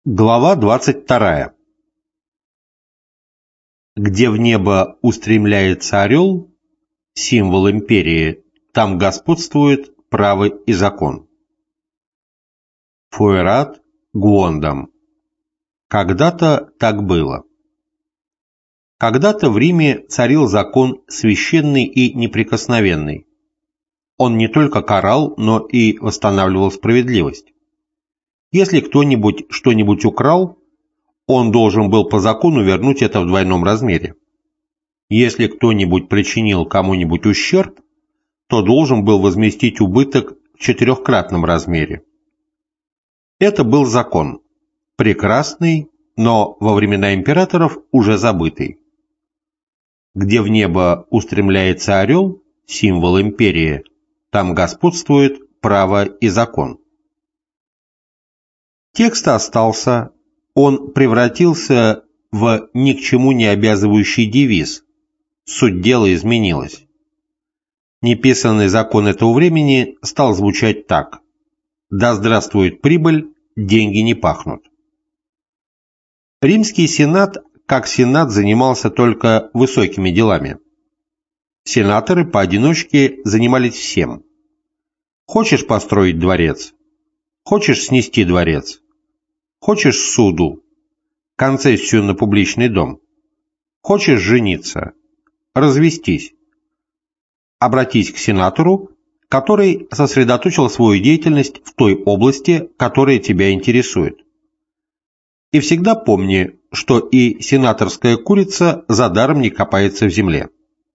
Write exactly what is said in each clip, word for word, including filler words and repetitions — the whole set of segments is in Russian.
Глава двадцать вторая. Где в небо устремляется орел, символ империи, там господствует право и закон. Фуэрат Гуондам. Когда-то так было. Когда-то в Риме царил закон священный и неприкосновенный. Он не только карал, но и восстанавливал справедливость. Если кто-нибудь что-нибудь украл, он должен был по закону вернуть это в двойном размере. Если кто-нибудь причинил кому-нибудь ущерб, то должен был возместить убыток в четырехкратном размере. Это был закон, прекрасный, но во времена императоров уже забытый. Где в небо устремляется орел, символ империи, там господствует право и закон. Текст остался, он превратился в ни к чему не обязывающий девиз, суть дела изменилась. Неписанный закон этого времени стал звучать так: «Да здравствует прибыль, деньги не пахнут». Римский сенат, как сенат, занимался только высокими делами. Сенаторы поодиночке занимались всем. Хочешь построить дворец? Хочешь снести дворец? Хочешь суду? Концессию на публичный дом? Хочешь жениться? Развестись? Обратись к сенатору, который сосредоточил свою деятельность в той области, которая тебя интересует. И всегда помни, что и сенаторская курица за даром не копается в земле.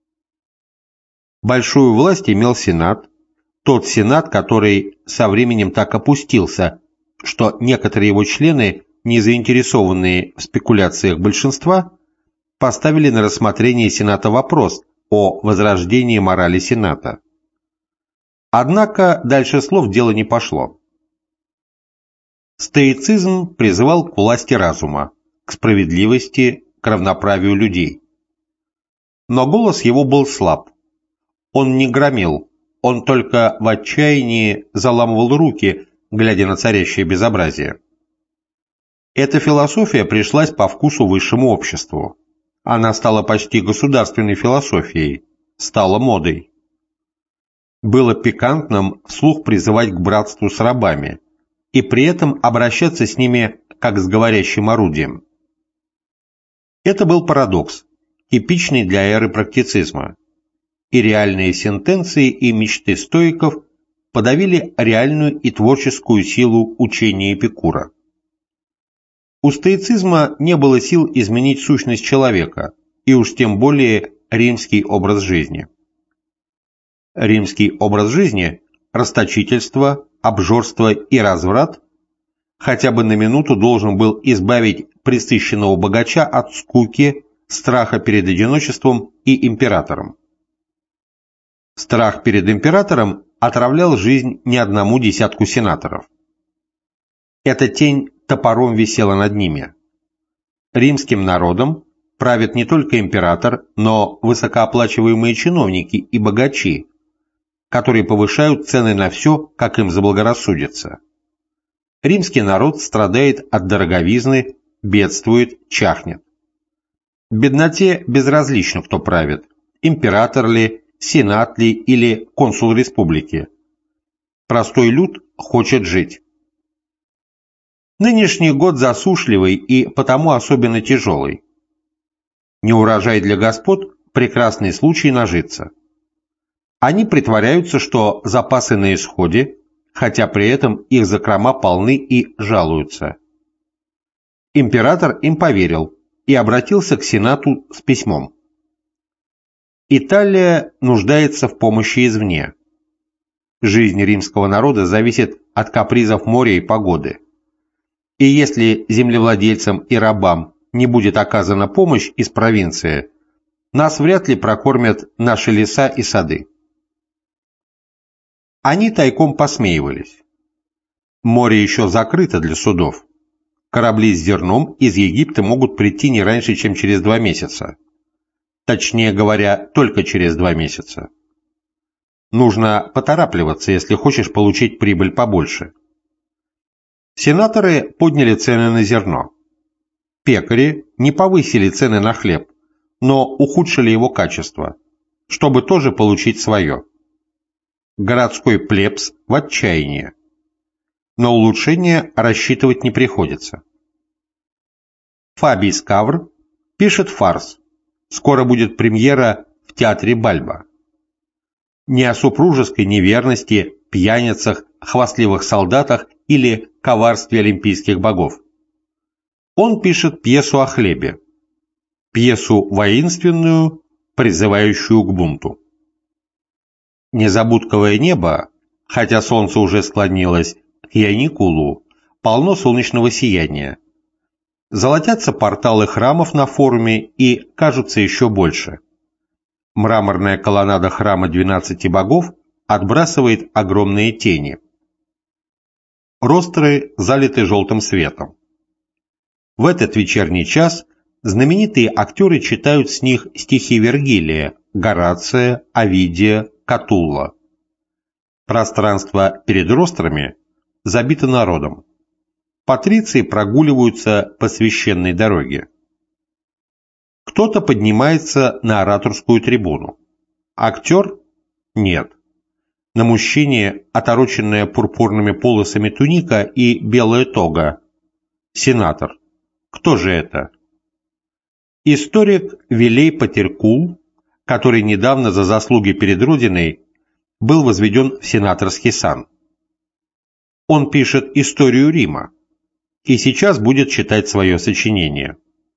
Большую власть имел сенат, тот сенат, который со временем так опустился, что некоторые его члены, не заинтересованные в спекуляциях большинства, поставили на рассмотрение Сената вопрос о возрождении морали Сената. Однако дальше слов дело не пошло. Стоицизм призывал к власти разума, к справедливости, к равноправию людей. Но голос его был слаб. Он не громил, он только в отчаянии заламывал руки, глядя на царящее безобразие. Эта философия пришлась по вкусу высшему обществу. Она стала почти государственной философией, стала модой. Было пикантным вслух призывать к братству с рабами и при этом обращаться с ними как с говорящим орудием. Это был парадокс, типичный для эры практицизма, и реальные сентенции и мечты стоиков подавили реальную и творческую силу учения Эпикура. У стоицизма не было сил изменить сущность человека, и уж тем более римский образ жизни. Римский образ жизни, расточительство, обжорство и разврат хотя бы на минуту должен был избавить пресыщенного богача от скуки, страха перед одиночеством и императором. Страх перед императором отравлял жизнь не одному десятку сенаторов. Эта тень топором висела над ними. Римским народом правит не только император, но высокооплачиваемые чиновники и богачи, которые повышают цены на все, как им заблагорассудится. Римский народ страдает от дороговизны, бедствует, чахнет. Бедноте безразлично, кто правит, император ли, сенат ли или консул республики. Простой люд хочет жить. Нынешний год засушливый и потому особенно тяжелый. Неурожай для господ – прекрасный случай нажиться. Они притворяются, что запасы на исходе, хотя при этом их закрома полны, и жалуются. Император им поверил и обратился к Сенату с письмом. Италия нуждается в помощи извне. Жизнь римского народа зависит от капризов моря и погоды. И если землевладельцам и рабам не будет оказана помощь из провинции, нас вряд ли прокормят наши леса и сады. Они тайком посмеивались. Море еще закрыто для судов. Корабли с зерном из Египта могут прийти не раньше, чем через два месяца. Точнее говоря, только через два месяца. Нужно поторапливаться, если хочешь получить прибыль побольше. Сенаторы подняли цены на зерно. Пекари не повысили цены на хлеб, но ухудшили его качество, чтобы тоже получить свое. Городской плебс в отчаянии. На улучшение рассчитывать не приходится. Фабий Скавр пишет фарс. Скоро будет премьера в театре Бальба. Не о супружеской неверности, пьяницах, хвастливых солдатах или коварстве олимпийских богов. Он пишет пьесу о хлебе. Пьесу воинственную, призывающую к бунту. Незабудковое небо, хотя солнце уже склонилось к Яникулу, полно солнечного сияния. Золотятся порталы храмов на форуме и кажутся еще больше. Мраморная колоннада храма двенадцати богов отбрасывает огромные тени. Ростры залиты желтым светом. В этот вечерний час знаменитые актеры читают с них стихи Вергилия, Горация, Овидия, Катулла. Пространство перед рострами забито народом. Патриции прогуливаются по священной дороге. Кто-то поднимается на ораторскую трибуну. Актер? Нет. На мужчине отороченная пурпурными полосами туника и белая тога. Сенатор. Кто же это? Историк Вилей Патеркул, который недавно за заслуги перед Родиной был возведен в сенаторский сан. Он пишет историю Рима и сейчас будет читать свое сочинение.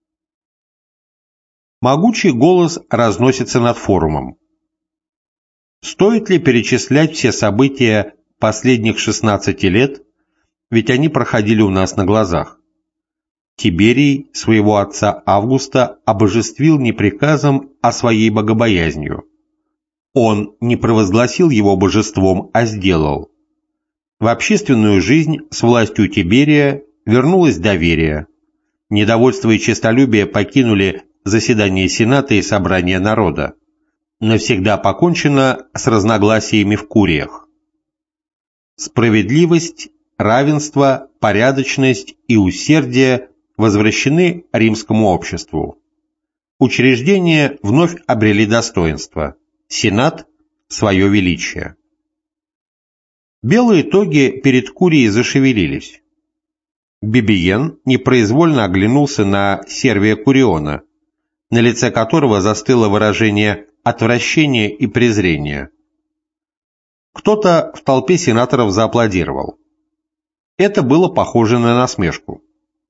Могучий голос разносится над форумом. Стоит ли перечислять все события последних шестнадцати лет, ведь они проходили у нас на глазах? Тиберий своего отца Августа обожествил не приказом, а своей богобоязнью. Он не провозгласил его божеством, а сделал. В общественную жизнь с властью Тиберия вернулось доверие. Недовольство и честолюбие покинули заседание Сената и собрание народа. Навсегда покончено с разногласиями в куриях. Справедливость, равенство, порядочность и усердие возвращены римскому обществу. Учреждения вновь обрели достоинство. Сенат – свое величие. Белые тоги перед курией зашевелились. Бибиен непроизвольно оглянулся на Сервия Куриона, на лице которого застыло выражение отвращения и презрения. Кто-то в толпе сенаторов зааплодировал. Это было похоже на насмешку.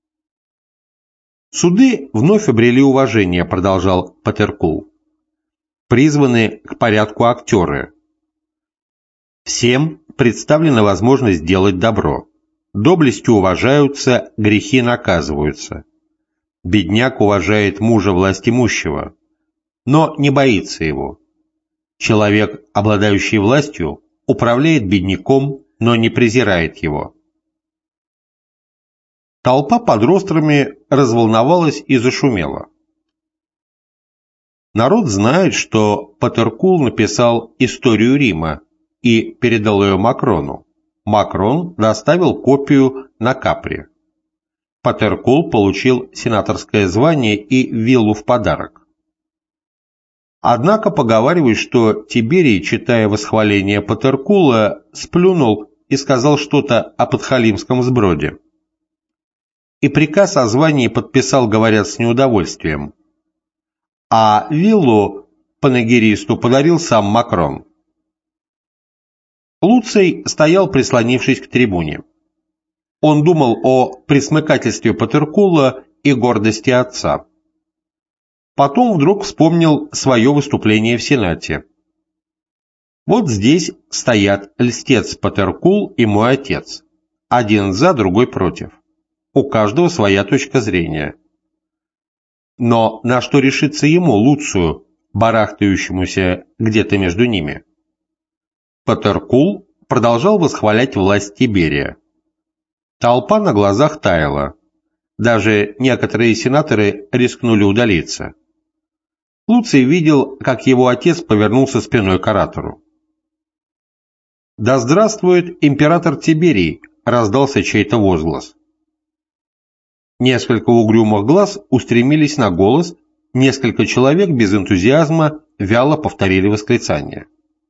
«Суды вновь обрели уважение», — продолжал Патеркул. «Призваны к порядку актеры. Всем представлена возможность делать добро. Доблести уважаются, грехи наказываются. Бедняк уважает мужа властимущего, но не боится его. Человек, обладающий властью, управляет бедняком, но не презирает его». Толпа под рострами разволновалась и зашумела. Народ знает, что Патеркул написал историю Рима и передал ее Макрону. Макрон доставил копию на Капри. Патеркул получил сенаторское звание и виллу в подарок. Однако поговаривают, что Тиберий, читая восхваление Патеркула, сплюнул и сказал что-то о подхалимском сброде. И приказ о звании подписал, говорят, с неудовольствием. А виллу панегиристу подарил сам Макрон. Луций стоял, прислонившись к трибуне. Он думал о пресмыкательстве Патеркула и гордости отца. Потом вдруг вспомнил свое выступление в Сенате. Вот здесь стоят льстец Патеркул и мой отец. Один за, другой против. У каждого своя точка зрения. Но на что решится ему, Луцию, барахтающемуся где-то между ними? Патеркул продолжал восхвалять власть Тиберия. Толпа на глазах таяла. Даже некоторые сенаторы рискнули удалиться. Луций видел, как его отец повернулся спиной к оратору. «Да здравствует император Тиберий!» раздался чей-то возглас. Несколько угрюмых глаз устремились на голос, несколько человек без энтузиазма вяло повторили восклицание.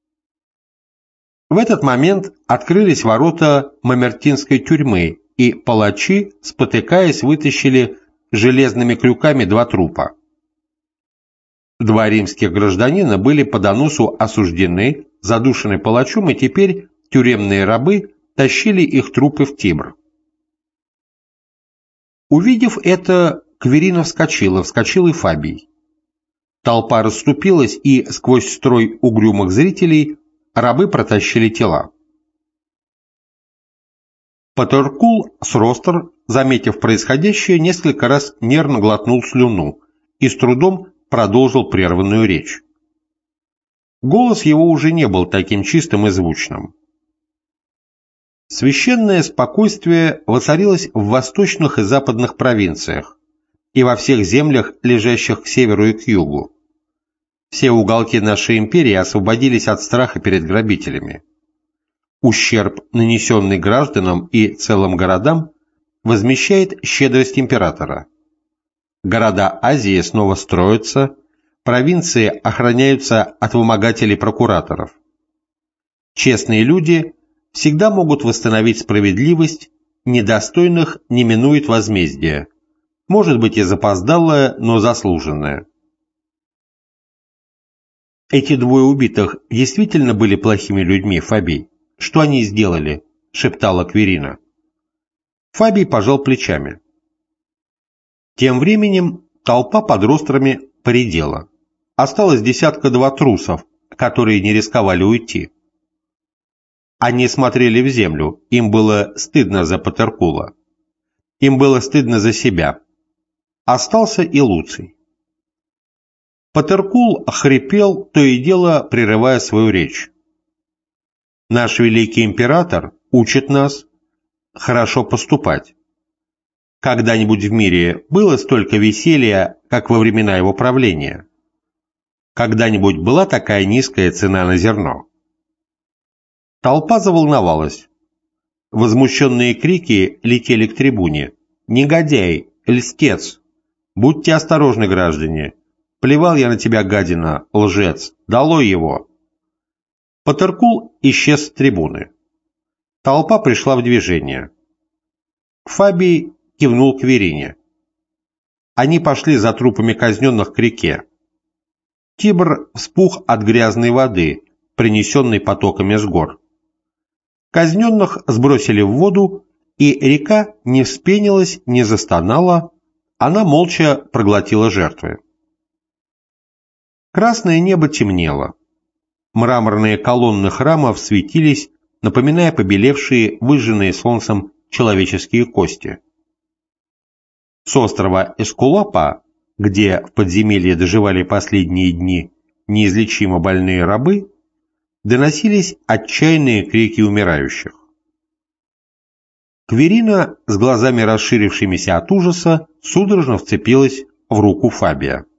В этот момент открылись ворота Мамертинской тюрьмы, и палачи, спотыкаясь, вытащили железными крюками два трупа. Два римских гражданина были по доносу осуждены, задушены палачом, и теперь тюремные рабы тащили их трупы в Тибр. Увидев это, Кверина вскочила, вскочил и Фабий. Толпа расступилась, и сквозь строй угрюмых зрителей рабы протащили тела. Патеркул с Ростер, заметив происходящее, несколько раз нервно глотнул слюну и с трудом продолжил прерванную речь. Голос его уже не был таким чистым и звучным. Священное спокойствие воцарилось в восточных и западных провинциях и во всех землях, лежащих к северу и к югу. Все уголки нашей империи освободились от страха перед грабителями. Ущерб, нанесенный гражданам и целым городам, возмещает щедрость императора. Города Азии снова строятся, провинции охраняются от вымогателей прокураторов. Честные люди всегда могут восстановить справедливость, недостойных не минует возмездие, может быть и запоздалое, но заслуженное. Эти двое убитых действительно были плохими людьми, Фабий? Что они сделали? — шептала Кверина. Фабий пожал плечами. Тем временем толпа под Рострами поредела. Осталось десятка-два трусов, которые не рисковали уйти. Они смотрели в землю, им было стыдно за Патеркула. Им было стыдно за себя. Остался и Луций. Патеркул хрипел, то и дело прерывая свою речь. Наш великий император учит нас хорошо поступать. Когда-нибудь в мире было столько веселья, как во времена его правления? Когда-нибудь была такая низкая цена на зерно? Толпа заволновалась. Возмущенные крики летели к трибуне. «Негодяй! Льстец! Будьте осторожны, граждане! Плевал я на тебя, гадина, лжец! Долой его!» Патеркул исчез с трибуны. Толпа пришла в движение. Фабий кивнул к Кверине. Они пошли за трупами казненных к реке. Тибр вспух от грязной воды, принесенной потоками с гор. Казненных сбросили в воду, и река не вспенилась, не застонала, она молча проглотила жертвы. Красное небо темнело. Мраморные колонны храмов светились, напоминая побелевшие, выжженные солнцем человеческие кости. С острова Эскулапа, где в подземелье доживали последние дни неизлечимо больные рабы, доносились отчаянные крики умирающих. Кверина с глазами расширившимися от ужаса судорожно вцепилась в руку Фабия.